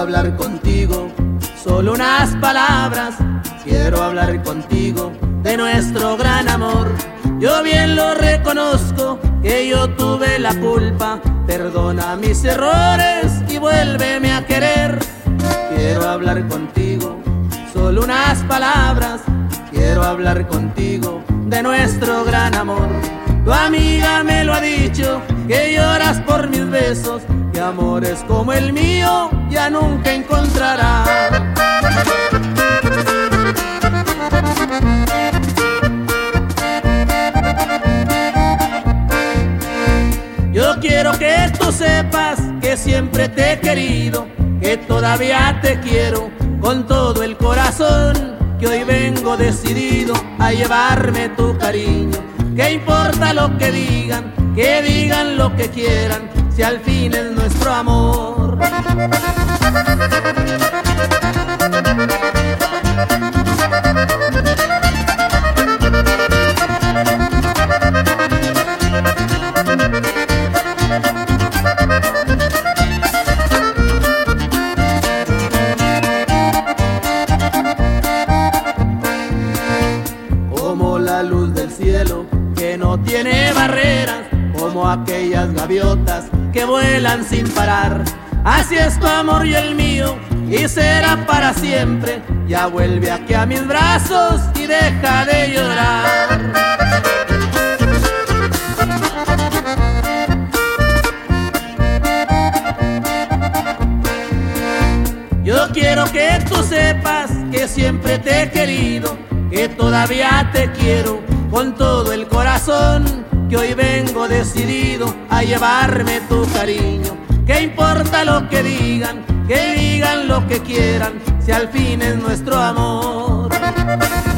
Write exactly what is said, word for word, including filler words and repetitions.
hablar contigo, solo unas palabras. Quiero hablar contigo de nuestro gran amor. Yo bien lo reconozco, que yo tuve la culpa. Perdona mis errores y vuélveme a querer. Quiero hablar contigo, solo unas palabras. Quiero hablar contigo de nuestro gran amor. Tu amiga me lo ha dicho, que lloras por mis besos, que amores como el mío ya nunca encontrarás. Yo quiero que tú sepas que siempre te he querido, que todavía te quiero con todo el corazón, que hoy vengo decidido a llevarme tu cariño. ¿Qué importa lo que digan? Que digan lo que quieran, si al fin es nuestro amor. Como la luz del cielo que no tiene barreras, como aquellas gaviotas que vuelan sin parar. Así es tu amor y el mío, y será para siempre. Ya vuelve aquí a mis brazos y deja de llorar. Yo quiero que tú sepas que siempre te he querido, que todavía te quiero con todo el corazón, que hoy vengo decidido a llevarme tu cariño. ¿Qué importa lo que digan? Que digan lo que quieran, si al fin es nuestro amor.